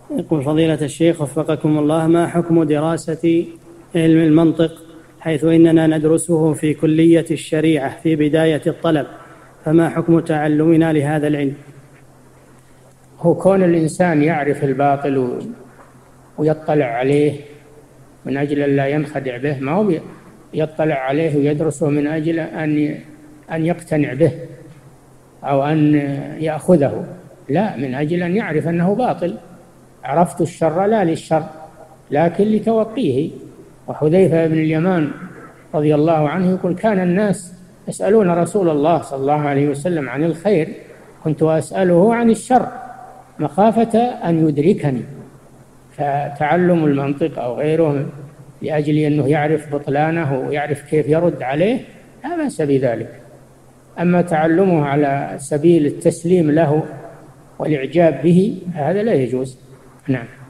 يقول فضيلة الشيخ وفقكم الله: ما حكم دراسة علم المنطق، حيث إننا ندرسه في كلية الشريعة في بداية الطلب، فما حكم تعلمنا لهذا العلم؟ هو كون الإنسان يعرف الباطل ويطلع عليه من أجل أن لا ينخدع به، ما هو يطلع عليه ويدرسه من أجل أن يقتنع به أو أن يأخذه، لا، من أجل أن يعرف أنه باطل. عرفت الشر لا للشر لكن لتوقيه. وحذيفة بن اليمان رضي الله عنه يقول: كان الناس يسألون رسول الله صلى الله عليه وسلم عن الخير، كنت أسأله عن الشر مخافة أن يدركني. فتعلم المنطق أو غيره لأجل أنه يعرف بطلانه ويعرف كيف يرد عليه لا بأس بذلك. أما تعلمه على سبيل التسليم له والإعجاب به هذا لا يجوز. نعم.